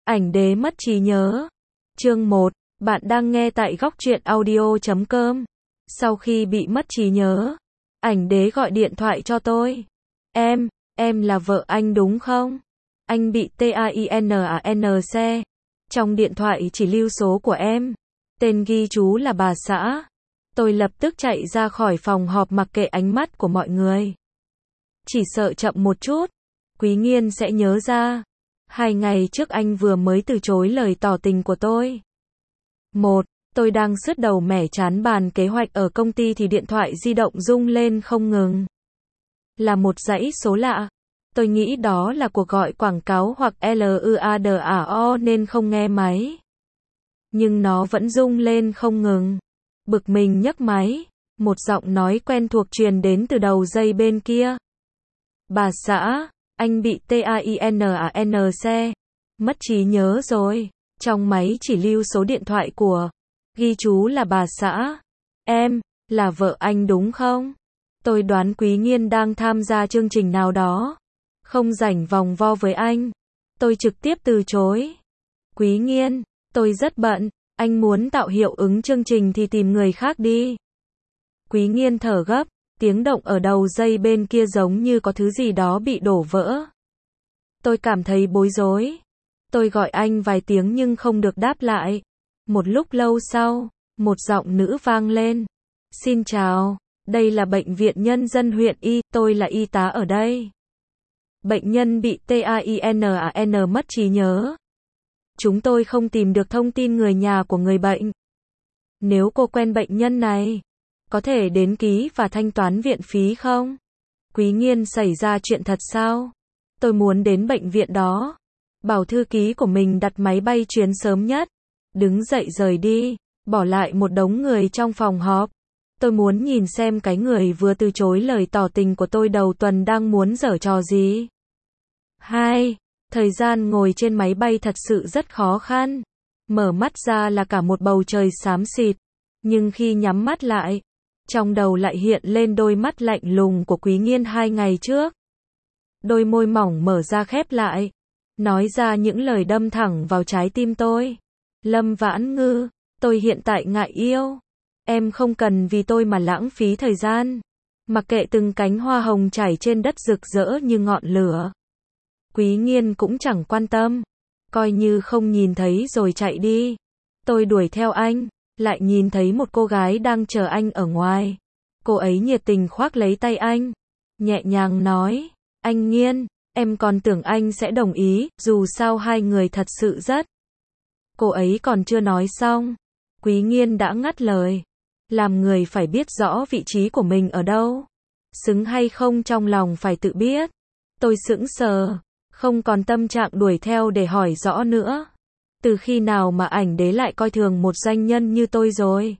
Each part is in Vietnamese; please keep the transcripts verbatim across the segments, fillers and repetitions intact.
Ảnh đế mất trí nhớ. Chương một, bạn đang nghe tại góc truyện audio chấm com. Sau khi bị mất trí nhớ, ảnh đế gọi điện thoại cho tôi. Em, em là vợ anh đúng không? Anh bị TAINANC. Trong điện thoại chỉ lưu số của em. Tên ghi chú là bà xã. Tôi lập tức chạy ra khỏi phòng họp mặc kệ ánh mắt của mọi người. Chỉ sợ chậm một chút, Quý Nghiên sẽ nhớ ra. Hai ngày trước anh vừa mới từ chối lời tỏ tình của tôi. Một, tôi đang sứt đầu mẻ chán bàn kế hoạch ở công ty thì điện thoại di động rung lên không ngừng. Là một dãy số lạ. Tôi nghĩ đó là cuộc gọi quảng cáo hoặc LUADAO nên không nghe máy. Nhưng nó vẫn rung lên không ngừng. Bực mình nhấc máy, một giọng nói quen thuộc truyền đến từ đầu dây bên kia. Bà xã, anh bị TAINANC. Mất trí nhớ rồi. Trong máy chỉ lưu số điện thoại của. Ghi chú là bà xã. Em, là vợ anh đúng không? Tôi đoán Quý Nghiên đang tham gia chương trình nào đó. Không rảnh vòng vo với anh. Tôi trực tiếp từ chối. Quý Nghiên, tôi rất bận. Anh muốn tạo hiệu ứng chương trình thì tìm người khác đi. Quý Nghiên thở gấp. Tiếng động ở đầu dây bên kia giống như có thứ gì đó bị đổ vỡ. Tôi cảm thấy bối rối. Tôi gọi anh vài tiếng nhưng không được đáp lại. Một lúc lâu sau, một giọng nữ vang lên. Xin chào, đây là bệnh viện nhân dân huyện Y, tôi là y tá ở đây. Bệnh nhân bị TAINAN mất trí nhớ. Chúng tôi không tìm được thông tin người nhà của người bệnh. Nếu cô quen bệnh nhân này, có thể đến ký và thanh toán viện phí không? Quý Nghiên, xảy ra chuyện thật sao? Tôi muốn đến bệnh viện đó. Bảo thư ký của mình đặt máy bay chuyến sớm nhất. Đứng dậy rời đi, bỏ lại một đống người trong phòng họp. Tôi muốn nhìn xem cái người vừa từ chối lời tỏ tình của tôi đầu tuần đang muốn giở trò gì. Hai, thời gian ngồi trên máy bay thật sự rất khó khăn. Mở mắt ra là cả một bầu trời xám xịt. Nhưng khi nhắm mắt lại, trong đầu lại hiện lên đôi mắt lạnh lùng của Quý Nghiên hai ngày trước. Đôi môi mỏng mở ra khép lại, nói ra những lời đâm thẳng vào trái tim tôi. Lâm Vãn Ngư, tôi hiện tại ngại yêu. Em không cần vì tôi mà lãng phí thời gian. Mặc kệ từng cánh hoa hồng trải trên đất rực rỡ như ngọn lửa. Quý Nghiên cũng chẳng quan tâm. Coi như không nhìn thấy rồi chạy đi. Tôi đuổi theo anh, lại nhìn thấy một cô gái đang chờ anh ở ngoài. Cô ấy nhiệt tình khoác lấy tay anh, nhẹ nhàng nói, anh Nghiên, em còn tưởng anh sẽ đồng ý, dù sao hai người thật sự rất. Cô ấy còn chưa nói xong, Quý Nghiên đã ngắt lời. Làm người phải biết rõ vị trí của mình ở đâu. Xứng hay không trong lòng phải tự biết. Tôi sững sờ, không còn tâm trạng đuổi theo để hỏi rõ nữa. Từ khi nào mà ảnh đế lại coi thường một doanh nhân như tôi rồi?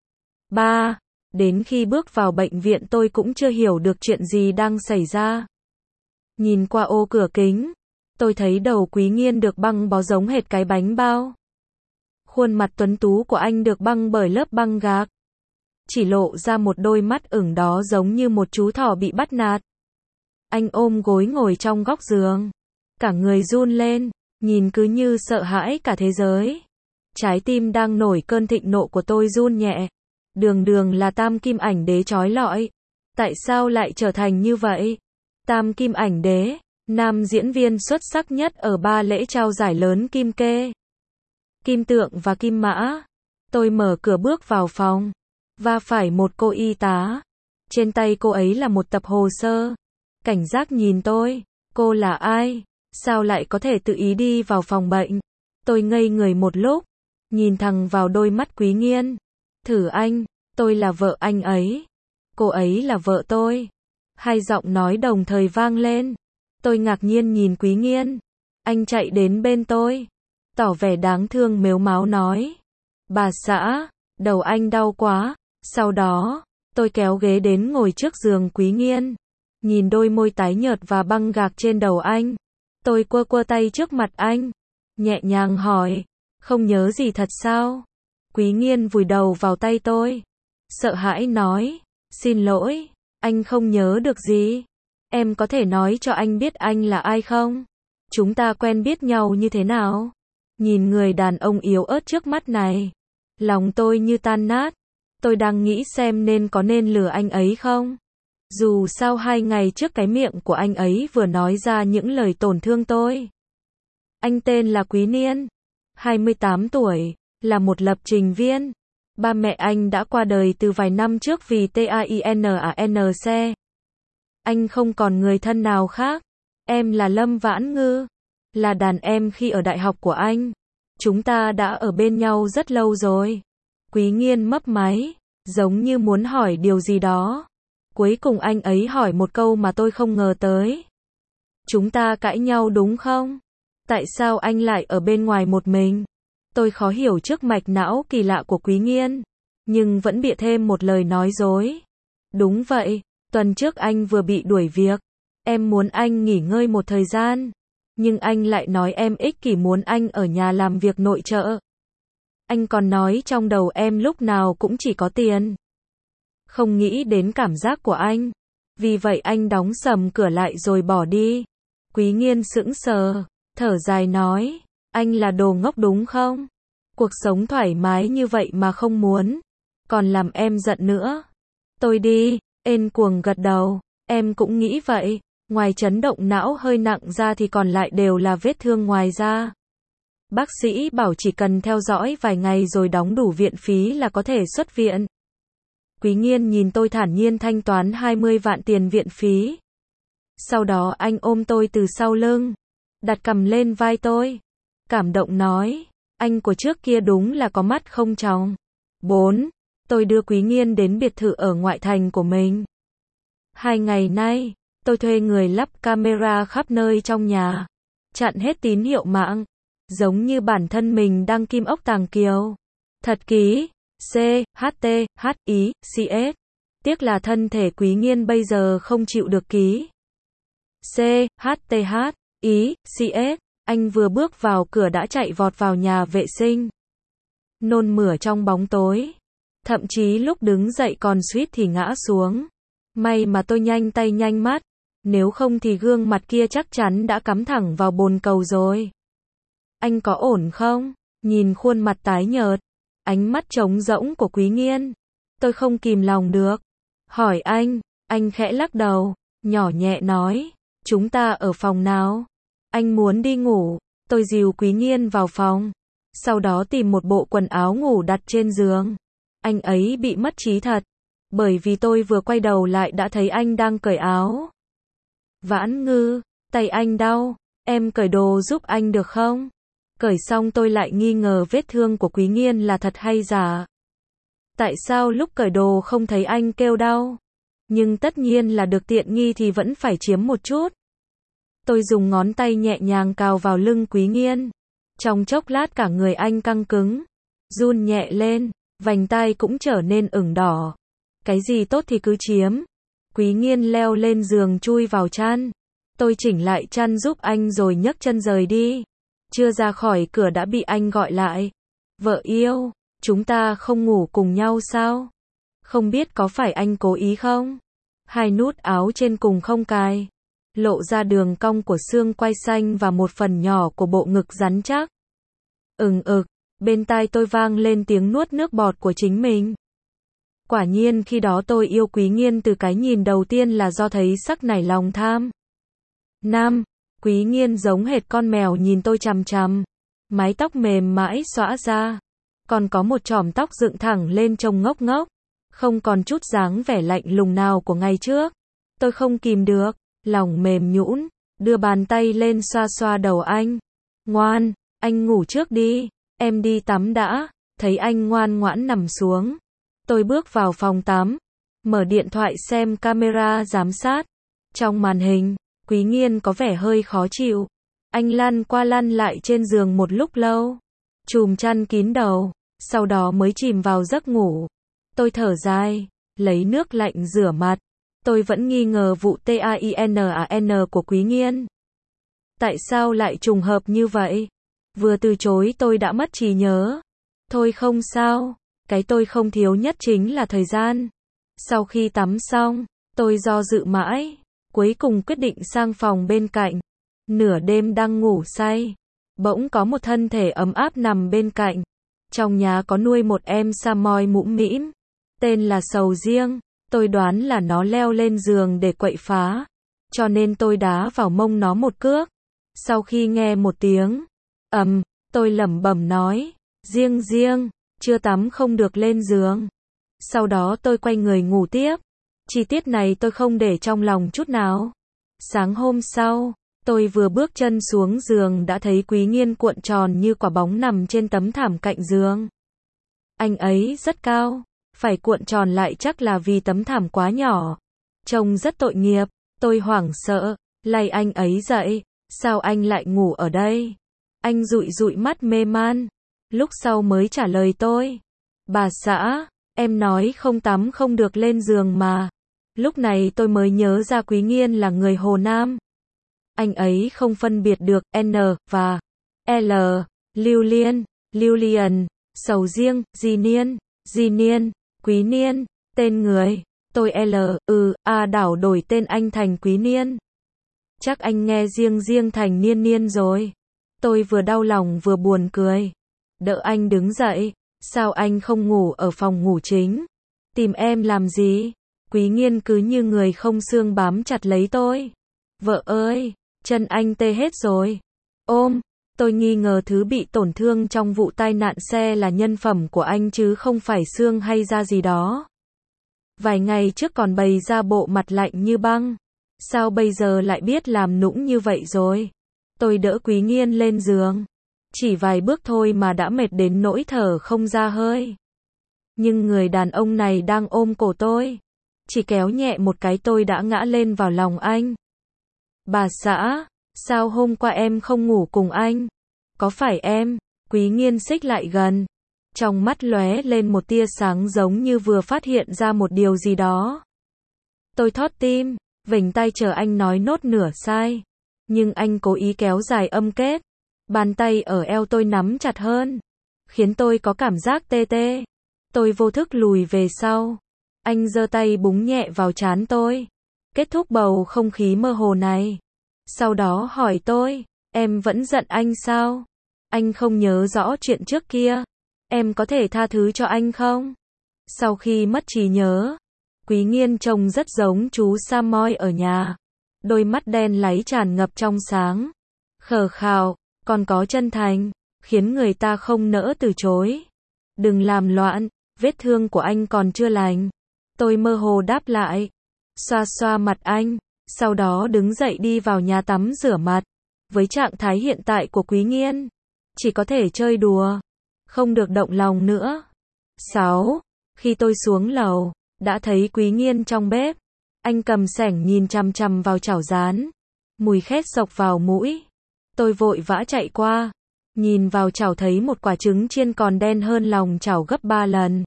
Ba, đến khi bước vào bệnh viện tôi cũng chưa hiểu được chuyện gì đang xảy ra. Nhìn qua ô cửa kính, tôi thấy đầu Quý Nghiên được băng bó giống hệt cái bánh bao. Khuôn mặt tuấn tú của anh được băng bởi lớp băng gạc. Chỉ lộ ra một đôi mắt ửng đó giống như một chú thỏ bị bắt nạt. Anh ôm gối ngồi trong góc giường. Cả người run lên, nhìn cứ như sợ hãi cả thế giới. Trái tim đang nổi cơn thịnh nộ của tôi run nhẹ. Đường đường là tam kim ảnh đế chói lọi. Tại sao lại trở thành như vậy? Tam kim ảnh đế, nam diễn viên xuất sắc nhất ở ba lễ trao giải lớn Kim Kê, Kim Tượng và Kim Mã. Tôi mở cửa bước vào phòng. Va phải một cô y tá. Trên tay cô ấy là một tập hồ sơ. Cảnh giác nhìn tôi. Cô là ai? Sao lại có thể tự ý đi vào phòng bệnh? Tôi ngây người một lúc. Nhìn thẳng vào đôi mắt Quý Nghiên. Thử anh, tôi là vợ anh ấy. Cô ấy là vợ tôi. Hai giọng nói đồng thời vang lên. Tôi ngạc nhiên nhìn Quý Nghiên. Anh chạy đến bên tôi. Tỏ vẻ đáng thương mếu máo nói. Bà xã, đầu anh đau quá. Sau đó, tôi kéo ghế đến ngồi trước giường Quý Nghiên. Nhìn đôi môi tái nhợt và băng gạc trên đầu anh. Tôi quơ quơ tay trước mặt anh. Nhẹ nhàng hỏi. Không nhớ gì thật sao? Quý Nghiên vùi đầu vào tay tôi. Sợ hãi nói. Xin lỗi, anh không nhớ được gì. Em có thể nói cho anh biết anh là ai không? Chúng ta quen biết nhau như thế nào? Nhìn người đàn ông yếu ớt trước mắt này, lòng tôi như tan nát. Tôi đang nghĩ xem nên có nên lừa anh ấy không. Dù sao hai ngày trước cái miệng của anh ấy vừa nói ra những lời tổn thương tôi. Anh tên là Quý Niên, hai mươi tám tuổi, là một lập trình viên. Ba mẹ anh đã qua đời từ vài năm trước vì TAINANC. Anh không còn người thân nào khác. Em là Lâm Vãn Ngư, là đàn em khi ở đại học của anh. Chúng ta đã ở bên nhau rất lâu rồi. Quý Nghiên mấp máy, giống như muốn hỏi điều gì đó. Cuối cùng anh ấy hỏi một câu mà tôi không ngờ tới. Chúng ta cãi nhau đúng không? Tại sao anh lại ở bên ngoài một mình? Tôi khó hiểu trước mạch não kỳ lạ của Quý Nghiên, nhưng vẫn bịa thêm một lời nói dối. Đúng vậy, tuần trước anh vừa bị đuổi việc. Em muốn anh nghỉ ngơi một thời gian, nhưng anh lại nói em ích kỷ muốn anh ở nhà làm việc nội trợ. Anh còn nói trong đầu em lúc nào cũng chỉ có tiền. Không nghĩ đến cảm giác của anh. Vì vậy anh đóng sầm cửa lại rồi bỏ đi. Quý Nghiên sững sờ, thở dài nói, anh là đồ ngốc đúng không? Cuộc sống thoải mái như vậy mà không muốn, còn làm em giận nữa. Tôi đi, ên cuồng gật đầu, em cũng nghĩ vậy, ngoài chấn động não hơi nặng ra thì còn lại đều là vết thương ngoài da. Bác sĩ bảo chỉ cần theo dõi vài ngày rồi đóng đủ viện phí là có thể xuất viện. Quý Nghiên nhìn tôi thản nhiên thanh toán hai mươi vạn tiền viện phí. Sau đó anh ôm tôi từ sau lưng, đặt cằm lên vai tôi, cảm động nói, anh của trước kia đúng là có mắt không tròng. bốn. Tôi đưa Quý Nghiên đến biệt thự ở ngoại thành của mình. Hai ngày nay, tôi thuê người lắp camera khắp nơi trong nhà, chặn hết tín hiệu mạng, giống như bản thân mình đang kim ốc tàng kiều. Thật ký, C, H T, H, I, C S. Tiếc là thân thể Quý Nghiên bây giờ không chịu được ký. C, H, T, H, I, C S. Anh vừa bước vào cửa đã chạy vọt vào nhà vệ sinh. Nôn mửa trong bóng tối. Thậm chí lúc đứng dậy còn suýt thì ngã xuống. May mà tôi nhanh tay nhanh mắt. Nếu không thì gương mặt kia chắc chắn đã cắm thẳng vào bồn cầu rồi. Anh có ổn không? Nhìn khuôn mặt tái nhợt, ánh mắt trống rỗng của Quý Nghiên, tôi không kìm lòng được. Hỏi anh, anh khẽ lắc đầu, nhỏ nhẹ nói, chúng ta ở phòng nào? Anh muốn đi ngủ. Tôi dìu Quý Nghiên vào phòng, sau đó tìm một bộ quần áo ngủ đặt trên giường. Anh ấy bị mất trí thật, bởi vì tôi vừa quay đầu lại đã thấy anh đang cởi áo. Vãn Ngư, tay anh đau, em cởi đồ giúp anh được không? Cởi xong tôi lại nghi ngờ vết thương của Quý Nghiên là thật hay giả. Tại sao lúc cởi đồ không thấy anh kêu đau? Nhưng tất nhiên là được tiện nghi thì vẫn phải chiếm một chút. Tôi dùng ngón tay nhẹ nhàng cào vào lưng Quý Nghiên. Trong chốc lát cả người anh căng cứng, run nhẹ lên, vành tai cũng trở nên ửng đỏ. Cái gì tốt thì cứ chiếm. Quý Nghiên leo lên giường chui vào chăn. Tôi chỉnh lại chăn giúp anh rồi nhấc chân rời đi. Chưa ra khỏi cửa đã bị anh gọi lại. Vợ yêu, chúng ta không ngủ cùng nhau sao? Không biết có phải anh cố ý không? Hai nút áo trên cùng không cài, lộ ra đường cong của xương quai xanh và một phần nhỏ của bộ ngực rắn chắc. Ừng ực, bên tai tôi vang lên tiếng nuốt nước bọt của chính mình. Quả nhiên khi đó tôi yêu Quý Nghiên từ cái nhìn đầu tiên là do thấy sắc nảy lòng tham. Nam, Quý Nghiên giống hệt con mèo nhìn tôi chằm chằm. Mái tóc mềm mãi xõa ra, còn có một chòm tóc dựng thẳng lên trông ngốc ngốc, không còn chút dáng vẻ lạnh lùng nào của ngày trước. Tôi không kìm được, lòng mềm nhũn, đưa bàn tay lên xoa xoa đầu anh. Ngoan, anh ngủ trước đi, em đi tắm đã. Thấy anh ngoan ngoãn nằm xuống, tôi bước vào phòng tắm, mở điện thoại xem camera giám sát. Trong màn hình, Quý Nghiên có vẻ hơi khó chịu. Anh lăn qua lăn lại trên giường một lúc lâu, chùm chăn kín đầu, sau đó mới chìm vào giấc ngủ. Tôi thở dài, lấy nước lạnh rửa mặt. Tôi vẫn nghi ngờ vụ TAINAN của Quý Nghiên. Tại sao lại trùng hợp như vậy? Vừa từ chối tôi đã mất trí nhớ. Thôi không sao, cái tôi không thiếu nhất chính là thời gian. Sau khi tắm xong, tôi do dự mãi, cuối cùng quyết định sang phòng bên cạnh. Nửa đêm đang ngủ say, Bỗng có một thân thể ấm áp nằm bên cạnh. Trong nhà có nuôi một em Samoyed mũm mĩm, tên là Sầu Riêng. Tôi đoán là nó leo lên giường để quậy phá, cho nên tôi đá vào mông nó một cước. Sau khi nghe một tiếng ầm, tôi lẩm bẩm nói, Riêng Riêng, chưa tắm không được lên giường. Sau đó tôi quay người ngủ tiếp. Chi tiết này tôi không để trong lòng chút nào. Sáng hôm sau, tôi vừa bước chân xuống giường đã thấy Quý Nghiên cuộn tròn như quả bóng nằm trên tấm thảm cạnh giường. Anh ấy rất cao, phải cuộn tròn lại chắc là vì tấm thảm quá nhỏ. Trông rất tội nghiệp, tôi hoảng sợ, lay anh ấy dậy, sao anh lại ngủ ở đây? Anh dụi dụi mắt mê man, lúc sau mới trả lời tôi. Bà xã, em nói không tắm không được lên giường mà. Lúc này tôi mới nhớ ra Quý Nghiên là người Hồ Nam. Anh ấy không phân biệt được N và L, Lưu Liên, Lưu Liền, Sầu Riêng, Di Niên, Di Niên, Quý Niên, tên người. Tôi L, ừ, A đảo đổi tên anh thành Quý Niên. Chắc anh nghe Riêng Riêng thành Niên Niên rồi. Tôi vừa đau lòng vừa buồn cười. Đỡ anh đứng dậy. Sao anh không ngủ ở phòng ngủ chính? Tìm em làm gì? Quý Nghiên cứ như người không xương bám chặt lấy tôi. Vợ ơi, chân anh tê hết rồi. Ôm, tôi nghi ngờ thứ bị tổn thương trong vụ tai nạn xe là nhân phẩm của anh chứ không phải xương hay da gì đó. Vài ngày trước còn bày ra bộ mặt lạnh như băng. Sao bây giờ lại biết làm nũng như vậy rồi? Tôi đỡ Quý Nghiên lên giường. Chỉ vài bước thôi mà đã mệt đến nỗi thở không ra hơi. Nhưng người đàn ông này đang ôm cổ tôi. Chỉ kéo nhẹ một cái tôi đã ngã lên vào lòng anh. Bà xã, sao hôm qua em không ngủ cùng anh? Có phải em? Quý Nghiên xích lại gần. Trong mắt lóe lên một tia sáng giống như vừa phát hiện ra một điều gì đó. Tôi thót tim, vểnh tay chờ anh nói nốt nửa sai. Nhưng anh cố ý kéo dài âm kết. Bàn tay ở eo tôi nắm chặt hơn, khiến tôi có cảm giác tê tê. Tôi vô thức lùi về sau. Anh giơ tay búng nhẹ vào trán tôi. Kết thúc bầu không khí mơ hồ này. Sau đó hỏi tôi, em vẫn giận anh sao? Anh không nhớ rõ chuyện trước kia. Em có thể tha thứ cho anh không? Sau khi mất trí nhớ, Quý Nghiên trông rất giống chú Samoyed ở nhà. Đôi mắt đen láy tràn ngập trong sáng. Khờ khào, còn có chân thành, khiến người ta không nỡ từ chối. Đừng làm loạn, vết thương của anh còn chưa lành. Tôi mơ hồ đáp lại. Xoa xoa mặt anh, sau đó đứng dậy đi vào nhà tắm rửa mặt. Với trạng thái hiện tại của Quý Nghiên, chỉ có thể chơi đùa, không được động lòng nữa. sáu. Khi tôi xuống lầu, đã thấy Quý Nghiên trong bếp. Anh cầm xẻng nhìn chằm chằm vào chảo rán. Mùi khét sộc vào mũi. Tôi vội vã chạy qua. Nhìn vào chảo thấy một quả trứng chiên còn đen hơn lòng chảo gấp ba lần.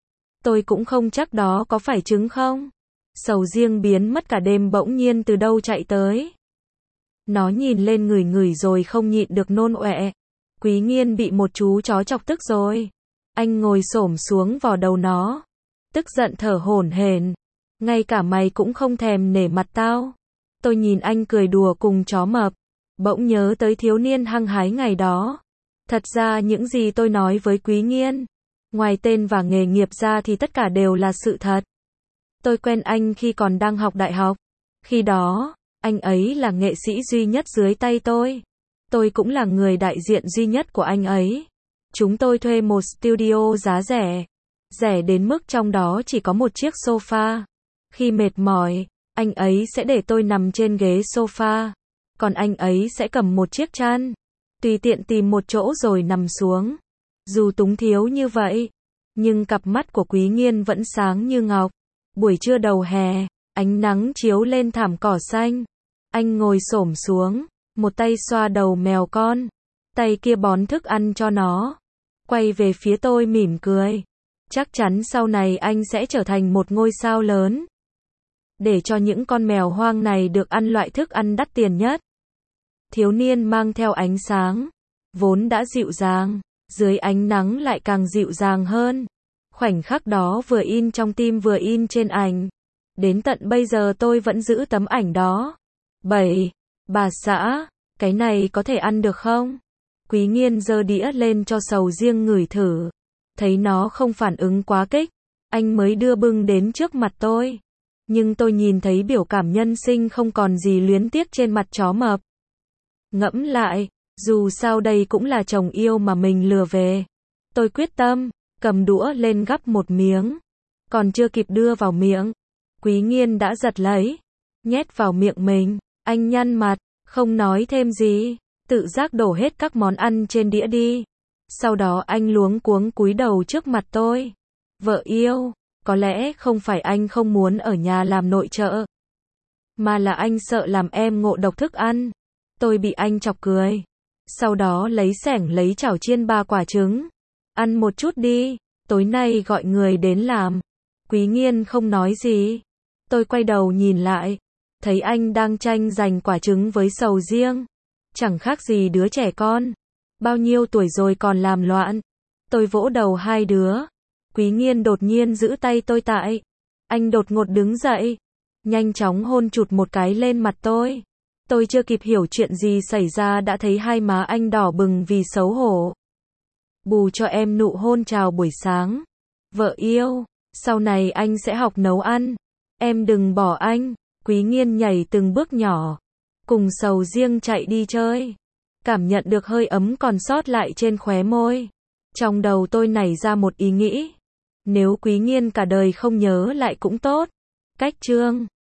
Tôi cũng không chắc đó có phải trứng không. Sầu Riêng biến mất cả đêm bỗng nhiên từ đâu chạy tới. Nó nhìn lên ngửi ngửi rồi không nhịn được nôn ọe. Quý Nghiên bị một chú chó chọc tức rồi. Anh ngồi xổm xuống vò đầu nó. Tức giận thở hổn hển. Ngay cả mày cũng không thèm nể mặt tao. Tôi nhìn anh cười đùa cùng chó mập. Bỗng nhớ tới thiếu niên hăng hái ngày đó. Thật ra những gì tôi nói với Quý Nghiên, ngoài tên và nghề nghiệp ra thì tất cả đều là sự thật. Tôi quen anh khi còn đang học đại học. Khi đó, anh ấy là nghệ sĩ duy nhất dưới tay tôi. Tôi cũng là người đại diện duy nhất của anh ấy. Chúng tôi thuê một studio giá rẻ. Rẻ đến mức trong đó chỉ có một chiếc sofa. Khi mệt mỏi, anh ấy sẽ để tôi nằm trên ghế sofa. Còn anh ấy sẽ cầm một chiếc chăn, tùy tiện tìm một chỗ rồi nằm xuống. Dù túng thiếu như vậy, nhưng cặp mắt của Quý Nghiên vẫn sáng như ngọc. Buổi trưa đầu hè, ánh nắng chiếu lên thảm cỏ xanh. Anh ngồi xổm xuống, một tay xoa đầu mèo con, tay kia bón thức ăn cho nó. Quay về phía tôi mỉm cười. Chắc chắn sau này anh sẽ trở thành một ngôi sao lớn. Để cho những con mèo hoang này được ăn loại thức ăn đắt tiền nhất. Thiếu niên mang theo ánh sáng, vốn đã dịu dàng, dưới ánh nắng lại càng dịu dàng hơn. Khoảnh khắc đó vừa in trong tim vừa in trên ảnh. Đến tận bây giờ tôi vẫn giữ tấm ảnh đó. bảy. Bà xã, cái này có thể ăn được không? Quý Nghiên giơ đĩa lên cho sầu riêng ngửi thử. Thấy nó không phản ứng quá kích, anh mới đưa bưng đến trước mặt tôi. Nhưng tôi nhìn thấy biểu cảm nhân sinh không còn gì luyến tiếc trên mặt chó mập. Ngẫm lại, dù sao đây cũng là chồng yêu mà mình lừa về. Tôi quyết tâm, cầm đũa lên gắp một miếng. Còn chưa kịp đưa vào miệng, Quý Nghiên đã giật lấy, nhét vào miệng mình. Anh nhăn mặt, không nói thêm gì, tự giác đổ hết các món ăn trên đĩa đi. Sau đó anh luống cuống cúi đầu trước mặt tôi. Vợ yêu, có lẽ không phải anh không muốn ở nhà làm nội trợ, mà là anh sợ làm em ngộ độc thức ăn. Tôi bị anh chọc cười. Sau đó lấy xẻng lấy chảo chiên ba quả trứng. Ăn một chút đi, tối nay gọi người đến làm. Quý Nghiên không nói gì. Tôi quay đầu nhìn lại, thấy anh đang tranh giành quả trứng với sầu riêng. Chẳng khác gì đứa trẻ con. Bao nhiêu tuổi rồi còn làm loạn. Tôi vỗ đầu hai đứa. Quý Nghiên đột nhiên giữ tay tôi tại. Anh đột ngột đứng dậy, nhanh chóng hôn chụt một cái lên mặt tôi. Tôi chưa kịp hiểu chuyện gì xảy ra đã thấy hai má anh đỏ bừng vì xấu hổ. Bù cho em nụ hôn chào buổi sáng. Vợ yêu, sau này anh sẽ học nấu ăn. Em đừng bỏ anh. Quý Nghiên nhảy từng bước nhỏ, cùng sầu riêng chạy đi chơi. Cảm nhận được hơi ấm còn sót lại trên khóe môi. Trong đầu tôi nảy ra một ý nghĩ. Nếu Quý Nghiên cả đời không nhớ lại cũng tốt. Cách chương